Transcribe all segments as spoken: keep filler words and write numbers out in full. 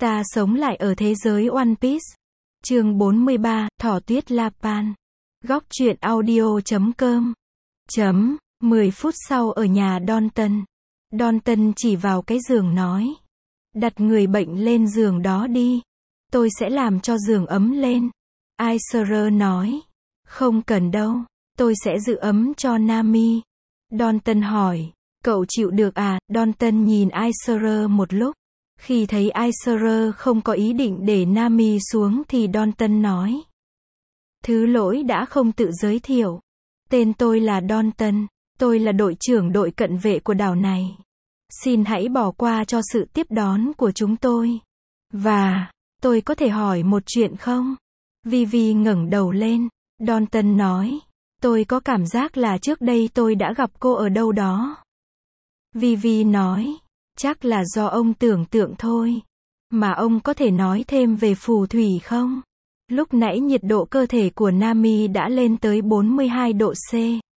Ta sống lại ở thế giới One Piece. Chương bốn mươi ba, Thỏ Tuyết Lapan. Góc truyện audio chấm com. Chấm, mười phút sau ở nhà Dalton. Dalton chỉ vào cái giường nói. Đặt người bệnh lên giường đó đi. Tôi sẽ làm cho giường ấm lên. Aiser nói. Không cần đâu. Tôi sẽ giữ ấm cho Nami. Dalton hỏi. Cậu chịu được à? Dalton nhìn Aiser một lúc. Khi thấy Aiser không có ý định để Nami xuống thì Dalton nói. Thứ lỗi đã không tự giới thiệu. Tên tôi là Dalton. Tôi là đội trưởng đội cận vệ của đảo này. Xin hãy bỏ qua cho sự tiếp đón của chúng tôi. Và, tôi có thể hỏi một chuyện không? Vivi ngẩng đầu lên. Dalton nói. Tôi có cảm giác là trước đây tôi đã gặp cô ở đâu đó. Vivi nói. Chắc là do ông tưởng tượng thôi. Mà ông có thể nói thêm về phù thủy không? Lúc nãy nhiệt độ cơ thể của Nami đã lên tới bốn mươi hai độ C.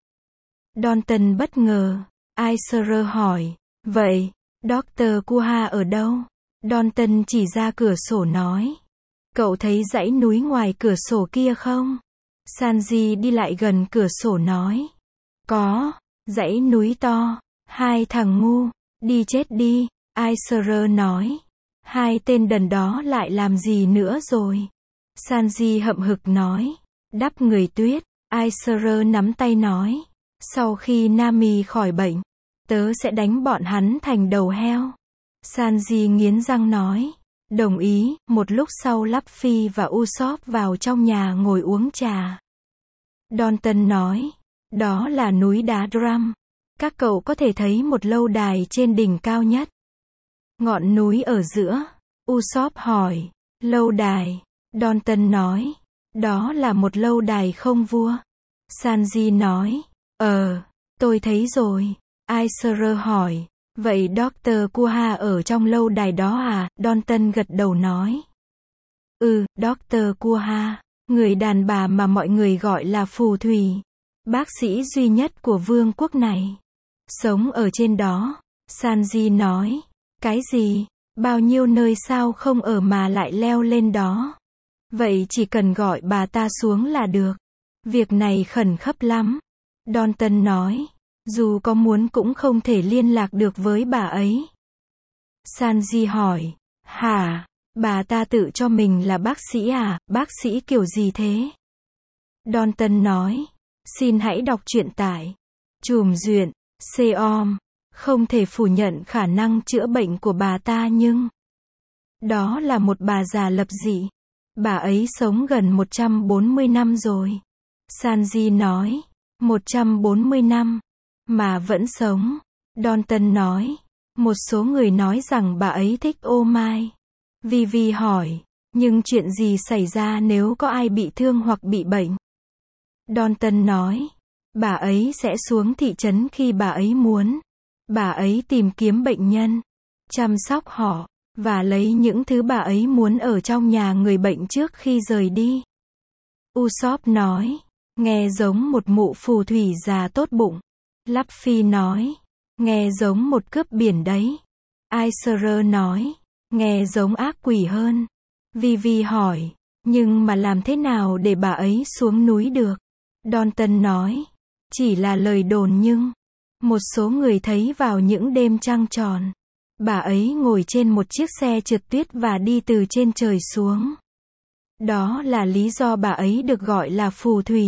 Dalton bất ngờ. Aiser hỏi. Vậy, doctor Kuha ở đâu? Dalton chỉ ra cửa sổ nói. Cậu thấy dãy núi ngoài cửa sổ kia không? Sanji đi lại gần cửa sổ nói. Có, dãy núi to. Hai thằng ngu. Đi chết đi, Aiser nói. Hai tên đần đó lại làm gì nữa rồi? Sanji hậm hực nói. Đắp người tuyết, Aiser nắm tay nói. Sau khi Nami khỏi bệnh, tớ sẽ đánh bọn hắn thành đầu heo. Sanji nghiến răng nói. Đồng ý. Một lúc sau Luffy và Usopp vào trong nhà ngồi uống trà. Dalton nói. Đó là núi đá Drum. Các cậu có thể thấy một lâu đài trên đỉnh cao nhất. Ngọn núi ở giữa. Usopp hỏi. Lâu đài. Dalton nói. Đó là một lâu đài không vua. Sanji nói. Ờ, tôi thấy rồi. Aiser hỏi. Vậy doctor Kuha ở trong lâu đài đó à? Dalton gật đầu nói. Ừ, doctor Kuha. Người đàn bà mà mọi người gọi là phù thủy. Bác sĩ duy nhất của vương quốc này. Sống ở trên đó. Sanji nói. Cái gì? Bao nhiêu nơi sao không ở mà lại leo lên đó? Vậy chỉ cần gọi bà ta xuống là được. Việc này khẩn cấp lắm. Dalton nói. Dù có muốn cũng không thể liên lạc được với bà ấy. Sanji hỏi. Hả? Bà ta tự cho mình là bác sĩ à? Bác sĩ kiểu gì thế? Dalton nói. Xin hãy đọc truyện tại Chùm Duyện. Seom. Không thể phủ nhận khả năng chữa bệnh của bà ta nhưng đó là một bà già lập dị. Bà ấy sống gần một trăm bốn mươi năm rồi. Sanji nói. một trăm bốn mươi năm. Mà vẫn sống. Dalton nói. Một số người nói rằng bà ấy thích ô mai. Vivi hỏi. Nhưng chuyện gì xảy ra nếu có ai bị thương hoặc bị bệnh? Dalton nói. Bà ấy sẽ xuống thị trấn khi bà ấy muốn. Bà ấy tìm kiếm bệnh nhân, chăm sóc họ, và lấy những thứ bà ấy muốn ở trong nhà người bệnh trước khi rời đi. Usopp nói. Nghe giống một mụ phù thủy già tốt bụng. Luffy nói. Nghe giống một cướp biển đấy. Aiser nói. Nghe giống ác quỷ hơn. Vivi hỏi. Nhưng mà làm thế nào để bà ấy xuống núi được? Dalton nói. Chỉ là lời đồn nhưng một số người thấy vào những đêm trăng tròn, bà ấy ngồi trên một chiếc xe trượt tuyết và đi từ trên trời xuống. Đó là lý do bà ấy được gọi là phù thủy.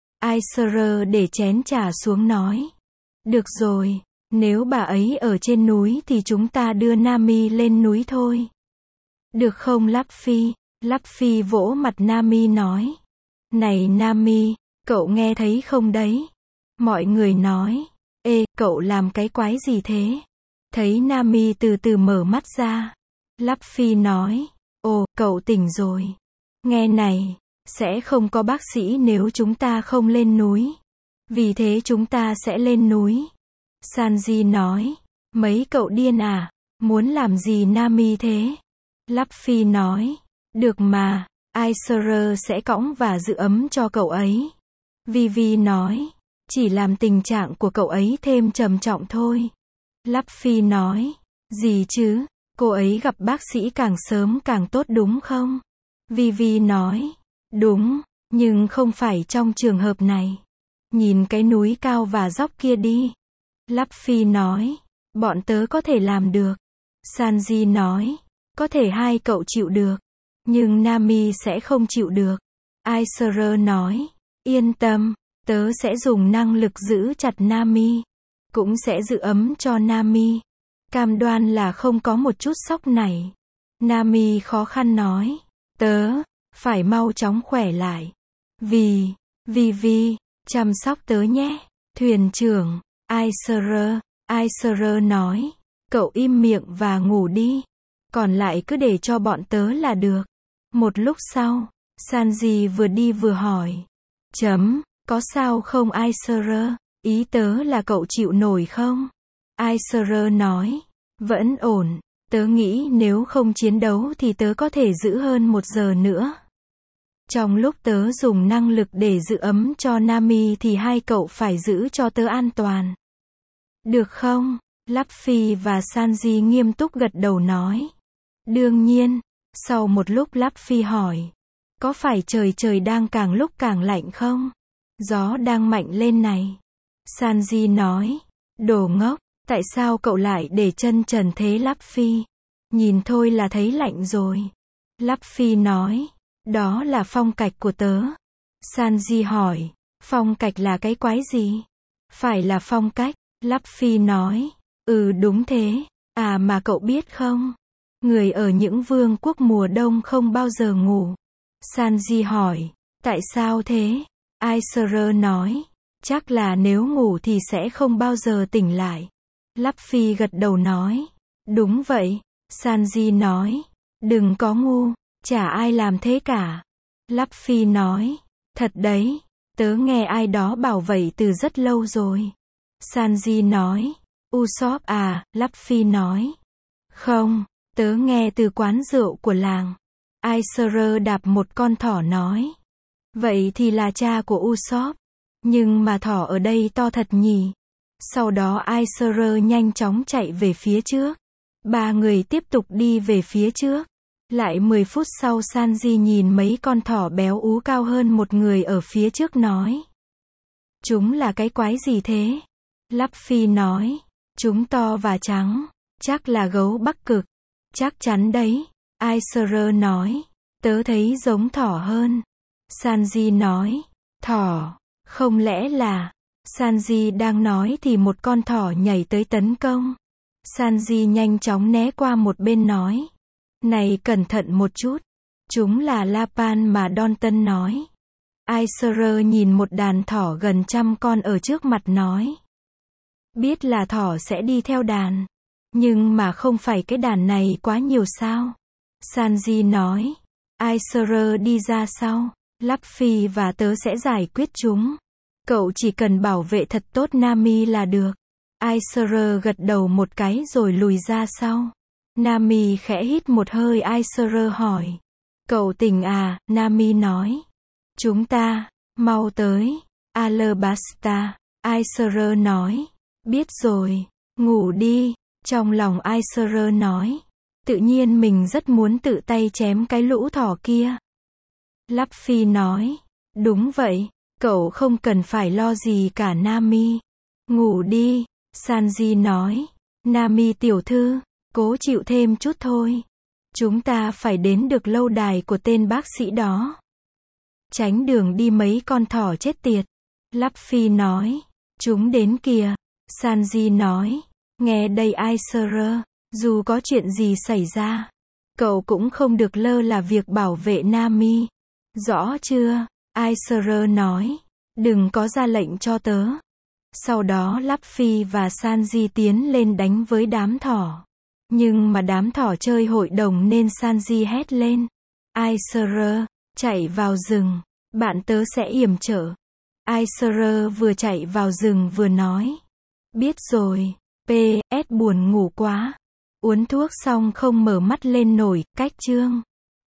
Aiser để chén trà xuống nói. Được rồi, nếu bà ấy ở trên núi thì chúng ta đưa Nami lên núi thôi. Được không Luffy? Luffy vỗ mặt Nami nói. Này Nami, cậu nghe thấy không đấy? Mọi người nói. Ê, cậu làm cái quái gì thế? Thấy Nami từ từ mở mắt ra. Luffy nói. Ồ, cậu tỉnh rồi. Nghe này, sẽ không có bác sĩ nếu chúng ta không lên núi. Vì thế chúng ta sẽ lên núi. Sanji nói. Mấy cậu điên à? Muốn làm gì Nami thế? Luffy nói. Được mà, Aiser sẽ cõng và giữ ấm cho cậu ấy. Vivi nói. Chỉ làm tình trạng của cậu ấy thêm trầm trọng thôi. Luffy nói. Gì chứ? Cô ấy gặp bác sĩ càng sớm càng tốt đúng không? Vivi nói. Đúng, nhưng không phải trong trường hợp này. Nhìn cái núi cao và dốc kia đi. Luffy nói. Bọn tớ có thể làm được. Sanji nói. Có thể hai cậu chịu được. Nhưng Nami sẽ không chịu được. Aiser nói. Yên tâm, tớ sẽ dùng năng lực giữ chặt Nami. Cũng sẽ giữ ấm cho Nami. Cam đoan là không có một chút sốc này. Nami khó khăn nói. Tớ, phải mau chóng khỏe lại. Vì, vì vì, chăm sóc tớ nhé. Thuyền trưởng, Aiser, Aiser nói. Cậu im miệng và ngủ đi. Còn lại cứ để cho bọn tớ là được. Một lúc sau, Sanji vừa đi vừa hỏi. Chấm, có sao không Aiser? Ý tớ là cậu chịu nổi không? Aiser nói. Vẫn ổn. Tớ nghĩ nếu không chiến đấu thì tớ có thể giữ hơn một giờ nữa. Trong lúc tớ dùng năng lực để giữ ấm cho Nami thì hai cậu phải giữ cho tớ an toàn. Được không? Luffy và Sanji nghiêm túc gật đầu nói. Đương nhiên. Sau một lúc Luffy hỏi. Có phải trời trời đang càng lúc càng lạnh không? Gió đang mạnh lên này. Sanji nói. Đồ ngốc, tại sao cậu lại để chân trần thế Luffy? Nhìn thôi là thấy lạnh rồi. Luffy nói. Đó là phong cách của tớ. Sanji hỏi. Phong cách là cái quái gì? Phải là phong cách. Luffy nói. Ừ đúng thế. À mà cậu biết không? Người ở những vương quốc mùa đông không bao giờ ngủ. Sanji hỏi. Tại sao thế? Aiser nói. Chắc là nếu ngủ thì sẽ không bao giờ tỉnh lại. Luffy gật đầu nói. Đúng vậy. Sanji nói. Đừng có ngu. Chả ai làm thế cả. Luffy nói. Thật đấy. Tớ nghe ai đó bảo vậy từ rất lâu rồi. Sanji nói. Usopp à, Luffy nói. Không, tớ nghe từ quán rượu của làng. Aiser đạp một con thỏ nói. Vậy thì là cha của Usopp. Nhưng mà thỏ ở đây to thật nhỉ. Sau đó Aiser nhanh chóng chạy về phía trước. Ba người tiếp tục đi về phía trước. Lại mười phút sau Sanji nhìn mấy con thỏ béo ú cao hơn một người ở phía trước nói. Chúng là cái quái gì thế? Luffy nói. Chúng to và trắng. Chắc là gấu Bắc Cực. Chắc chắn đấy. Aiser nói. Tớ thấy giống thỏ hơn. Sanji nói. Thỏ. Không lẽ là... Sanji đang nói thì một con thỏ nhảy tới tấn công. Sanji nhanh chóng né qua một bên nói. Này cẩn thận một chút. Chúng là Lapan mà Danton nói. Aiser nhìn một đàn thỏ gần trăm con ở trước mặt nói. Biết là thỏ sẽ đi theo đàn. Nhưng mà không phải cái đàn này quá nhiều sao? Sanji nói. Aiser đi ra sau. Luffy và tớ sẽ giải quyết chúng. Cậu chỉ cần bảo vệ thật tốt Nami là được. Aiser gật đầu một cái rồi lùi ra sau. Nami khẽ hít một hơi. Aiser hỏi. Cậu tỉnh à? Nami nói. Chúng ta, mau tới. Alabasta. Aiser nói. Biết rồi. Ngủ đi. Trong lòng Aiser nói. Tự nhiên mình rất muốn tự tay chém cái lũ thỏ kia. Luffy nói. Đúng vậy. Cậu không cần phải lo gì cả Nami. Ngủ đi. Sanji nói. Nami tiểu thư. Cố chịu thêm chút thôi. Chúng ta phải đến được lâu đài của tên bác sĩ đó. Tránh đường đi mấy con thỏ chết tiệt. Luffy nói. Chúng đến kìa. Sanji nói. Nghe đây Aiser. Dù có chuyện gì xảy ra. Cậu cũng không được lơ là việc bảo vệ Nami. Rõ chưa? Aiser nói. Đừng có ra lệnh cho tớ. Sau đó Luffy và Sanji tiến lên đánh với đám thỏ. Nhưng mà đám thỏ chơi hội đồng nên Sanji hét lên. Aiser, chạy vào rừng. Bạn tớ sẽ yểm trợ. Aiser vừa chạy vào rừng vừa nói. Biết rồi. pê ét buồn ngủ quá. Uống thuốc xong không mở mắt lên nổi. Cách chương